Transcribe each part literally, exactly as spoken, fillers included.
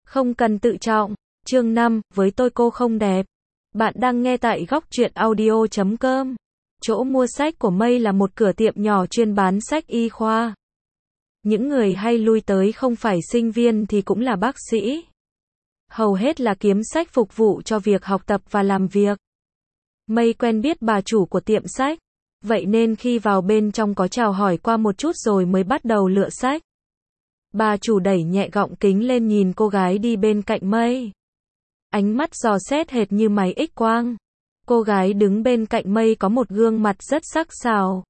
Không cần tự trọng. Chương năm, với tôi cô không đẹp. Bạn đang nghe tại góc truyện audio chấm com. Chỗ mua sách của Mây là một cửa tiệm nhỏ chuyên bán sách y khoa. Những người hay lui tới không phải sinh viên thì cũng là bác sĩ. Hầu hết là kiếm sách phục vụ cho việc học tập và làm việc. Mây quen biết bà chủ của tiệm sách. Vậy nên khi vào bên trong có chào hỏi qua một chút rồi mới bắt đầu lựa sách. Bà chủ đẩy nhẹ gọng kính lên nhìn cô gái đi bên cạnh Mây. Ánh mắt dò xét hệt như máy X quang. Cô gái đứng bên cạnh Mây có một gương mặt rất sắc sảo.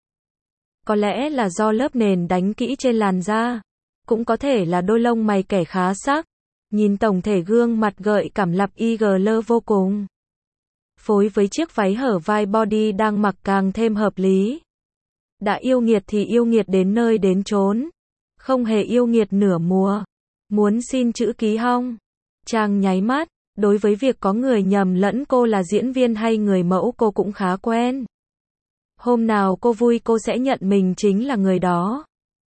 Có lẽ là do lớp nền đánh kỹ trên làn da. Cũng có thể là đôi lông mày kẻ khá sắc. Nhìn tổng thể gương mặt gợi cảm lập i giê lờ vô cùng. Phối với chiếc váy hở vai body đang mặc càng thêm hợp lý. Đã yêu nghiệt thì yêu nghiệt đến nơi đến chốn. Không hề yêu nghiệt nửa mùa. Muốn xin chữ ký hong? Trang nháy mắt. Đối với việc có người nhầm lẫn cô là diễn viên hay người mẫu cô cũng khá quen. Hôm nào cô vui cô sẽ nhận mình chính là người đó.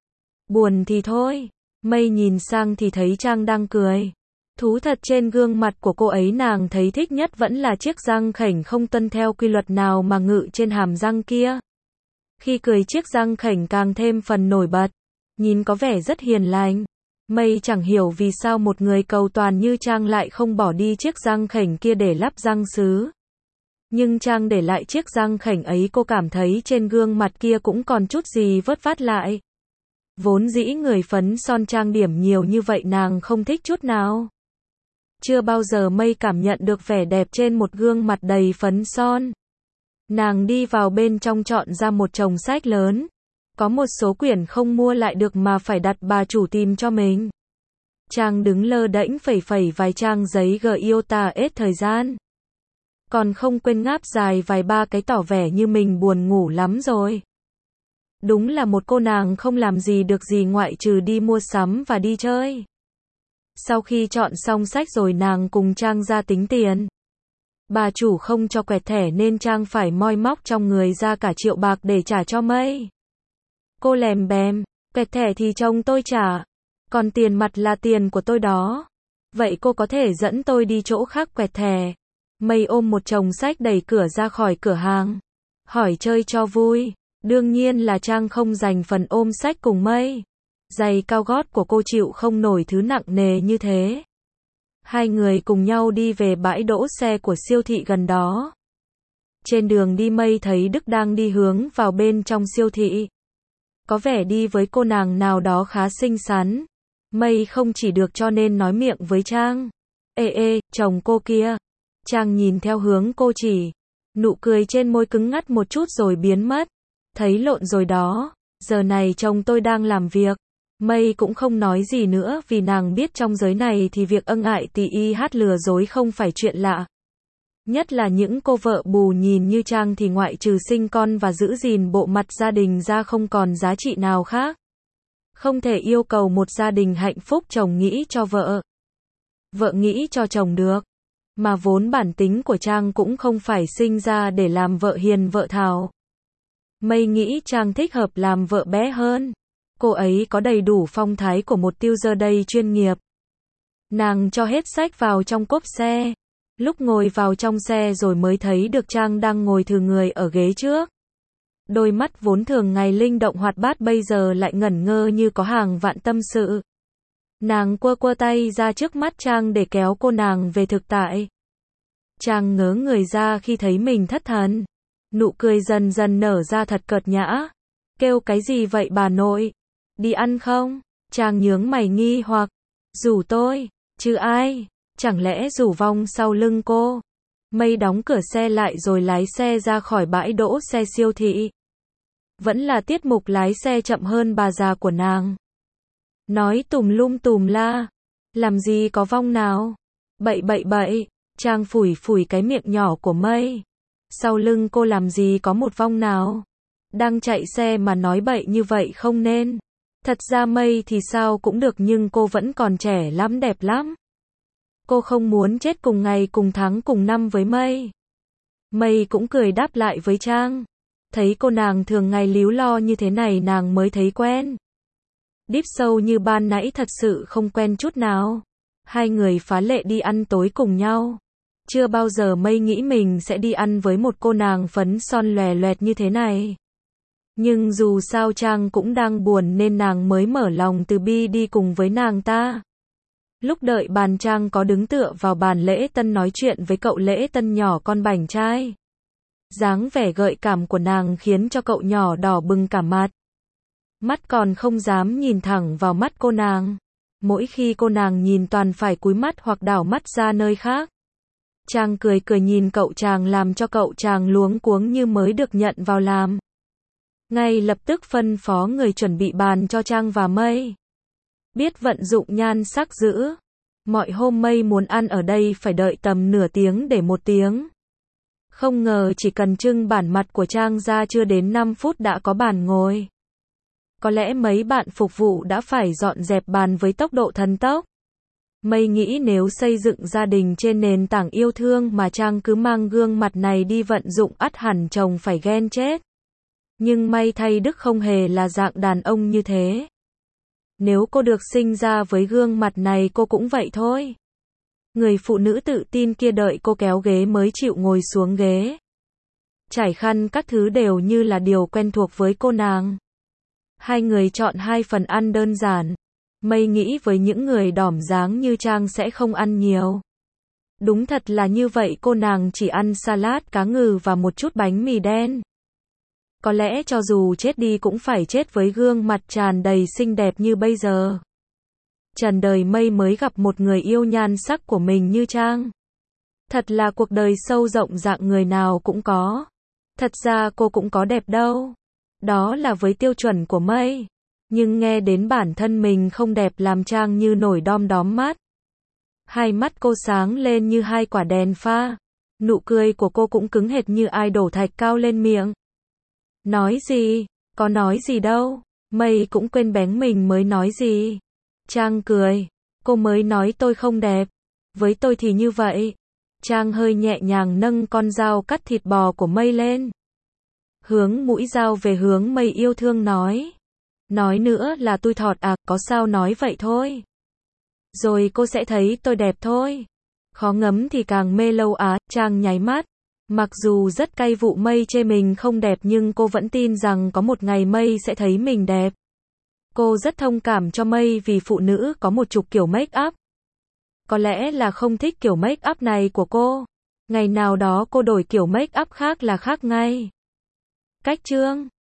Buồn thì thôi. Mây nhìn sang thì thấy Trang đang cười. Thú thật trên gương mặt của cô ấy nàng thấy thích nhất vẫn là chiếc răng khểnh không tuân theo quy luật nào mà ngự trên hàm răng kia. Khi cười chiếc răng khểnh càng thêm phần nổi bật. Nhìn có vẻ rất hiền lành. Mây chẳng hiểu vì sao một người cầu toàn như Trang lại không bỏ đi chiếc răng khểnh kia để lắp răng sứ. Nhưng Trang để lại chiếc răng khểnh ấy cô cảm thấy trên gương mặt kia cũng còn chút gì vớt vát lại. Vốn dĩ người phấn son trang điểm nhiều như vậy nàng không thích chút nào. Chưa bao giờ Mây cảm nhận được vẻ đẹp trên một gương mặt đầy phấn son. Nàng đi vào bên trong chọn ra một chồng sách lớn. Có một số quyển không mua lại được mà phải đặt bà chủ tìm cho mình. Trang đứng lơ đễnh phẩy phẩy vài trang giấy gờ iota hết thời gian. Còn không quên ngáp dài vài ba cái tỏ vẻ như mình buồn ngủ lắm rồi. Đúng là một cô nàng không làm gì được gì ngoại trừ đi mua sắm và đi chơi. Sau khi chọn xong sách rồi nàng cùng Trang ra tính tiền. Bà chủ không cho quẹt thẻ nên Trang phải moi móc trong người ra cả triệu bạc để trả cho Mây. Cô lèm bèm, quẹt thẻ thì chồng tôi trả, còn tiền mặt là tiền của tôi đó. Vậy cô có thể dẫn tôi đi chỗ khác quẹt thẻ. Mây ôm một chồng sách đẩy cửa ra khỏi cửa hàng. Hỏi chơi cho vui. Đương nhiên là Trang không dành phần ôm sách cùng Mây. Giày cao gót của cô chịu không nổi thứ nặng nề như thế. Hai người cùng nhau đi về bãi đỗ xe của siêu thị gần đó. Trên đường đi Mây thấy Đức đang đi hướng vào bên trong siêu thị. Có vẻ đi với cô nàng nào đó khá xinh xắn. Mây không chỉ được cho nên nói miệng với Trang. Ê ê, chồng cô kia. Trang nhìn theo hướng cô chỉ. Nụ cười trên môi cứng ngắt một chút rồi biến mất. Thấy lộn rồi đó. Giờ này chồng tôi đang làm việc. Mây cũng không nói gì nữa vì nàng biết trong giới này thì việc ân ại tì y hát lừa dối không phải chuyện lạ. Nhất là những cô vợ bù nhìn như Trang thì ngoại trừ sinh con và giữ gìn bộ mặt gia đình ra không còn giá trị nào khác. Không thể yêu cầu một gia đình hạnh phúc chồng nghĩ cho vợ. Vợ nghĩ cho chồng được. Mà vốn bản tính của Trang cũng không phải sinh ra để làm vợ hiền vợ thảo. Mây nghĩ Trang thích hợp làm vợ bé hơn. Cô ấy có đầy đủ phong thái của một tiêu dơ đầy chuyên nghiệp. Nàng cho hết sách vào trong cốp xe. Lúc ngồi vào trong xe rồi mới thấy được Trang đang ngồi thừ người ở ghế trước. Đôi mắt vốn thường ngày linh động hoạt bát bây giờ lại ngẩn ngơ như có hàng vạn tâm sự. Nàng quơ quơ tay ra trước mắt Trang để kéo cô nàng về thực tại. Trang ngớ người ra khi thấy mình thất thần. Nụ cười dần dần nở ra thật cợt nhã. Kêu cái gì vậy bà nội? Đi ăn không? Trang nhướng mày nghi hoặc. Rủ tôi, chứ ai? Chẳng lẽ rủ vong sau lưng cô? Mây đóng cửa xe lại rồi lái xe ra khỏi bãi đỗ xe siêu thị. Vẫn là tiết mục lái xe chậm hơn bà già của nàng. Nói tùm lum tùm la. Làm gì có vong nào? Bậy bậy bậy. Trang phủi phủi cái miệng nhỏ của Mây. Sau lưng cô làm gì có một vong nào? Đang chạy xe mà nói bậy như vậy không nên. Thật ra Mây thì sao cũng được nhưng cô vẫn còn trẻ lắm đẹp lắm. Cô không muốn chết cùng ngày cùng tháng cùng năm với Mây. Mây cũng cười đáp lại với Trang. Thấy cô nàng thường ngày líu lo như thế này nàng mới thấy quen. Deep sâu như ban nãy thật sự không quen chút nào. Hai người phá lệ đi ăn tối cùng nhau. Chưa bao giờ Mây nghĩ mình sẽ đi ăn với một cô nàng phấn son lòe loẹt như thế này. Nhưng dù sao Trang cũng đang buồn nên nàng mới mở lòng từ bi đi cùng với nàng ta. Lúc đợi bàn Trang có đứng tựa vào bàn Lễ Tân nói chuyện với cậu Lễ Tân nhỏ con bảnh trai. Dáng vẻ gợi cảm của nàng khiến cho cậu nhỏ đỏ bừng cả mặt. Mắt còn không dám nhìn thẳng vào mắt cô nàng. Mỗi khi cô nàng nhìn toàn phải cúi mắt hoặc đảo mắt ra nơi khác. Trang cười cười nhìn cậu chàng làm cho cậu chàng luống cuống như mới được nhận vào làm. Ngay lập tức phân phó người chuẩn bị bàn cho Trang và Mây. Biết vận dụng nhan sắc giữ. Mọi hôm Mây muốn ăn ở đây phải đợi tầm nửa tiếng để một tiếng. Không ngờ chỉ cần trưng bản mặt của Trang ra chưa đến năm phút đã có bàn ngồi. Có lẽ mấy bạn phục vụ đã phải dọn dẹp bàn với tốc độ thần tốc. Mây nghĩ nếu xây dựng gia đình trên nền tảng yêu thương mà Trang cứ mang gương mặt này đi vận dụng ắt hẳn chồng phải ghen chết. Nhưng may thay Đức không hề là dạng đàn ông như thế. Nếu cô được sinh ra với gương mặt này cô cũng vậy thôi. Người phụ nữ tự tin kia đợi cô kéo ghế mới chịu ngồi xuống ghế. Trải khăn các thứ đều như là điều quen thuộc với cô nàng. Hai người chọn hai phần ăn đơn giản. Mây nghĩ với những người đỏm dáng như Trang sẽ không ăn nhiều. Đúng thật là như vậy, cô nàng chỉ ăn salad cá ngừ và một chút bánh mì đen. Có lẽ cho dù chết đi cũng phải chết với gương mặt tràn đầy xinh đẹp như bây giờ. Trần đời Mây mới gặp một người yêu nhan sắc của mình như Trang. Thật là cuộc đời sâu rộng dạng người nào cũng có. Thật ra cô cũng có đẹp đâu. Đó là với tiêu chuẩn của Mây. Nhưng nghe đến bản thân mình không đẹp làm Trang như nổi đom đóm mắt. Hai mắt cô sáng lên như hai quả đèn pha. Nụ cười của cô cũng cứng hệt như ai đổ thạch cao lên miệng. Nói gì? Có nói gì đâu. Mây cũng quên bén mình mới nói gì. Trang cười. Cô mới nói tôi không đẹp. Với tôi thì như vậy. Trang hơi nhẹ nhàng nâng con dao cắt thịt bò của Mây lên. Hướng mũi dao về hướng Mây yêu thương nói. Nói nữa là tôi thọt à, có sao nói vậy thôi. Rồi cô sẽ thấy tôi đẹp thôi. Khó ngấm thì càng mê lâu á, Trang nháy mắt. Mặc dù rất cay vụ Mây chê mình không đẹp nhưng cô vẫn tin rằng có một ngày Mây sẽ thấy mình đẹp. Cô rất thông cảm cho Mây vì phụ nữ có một chục kiểu make up. Có lẽ là không thích kiểu make up này của cô. Ngày nào đó cô đổi kiểu make up khác là khác ngay. Cách chương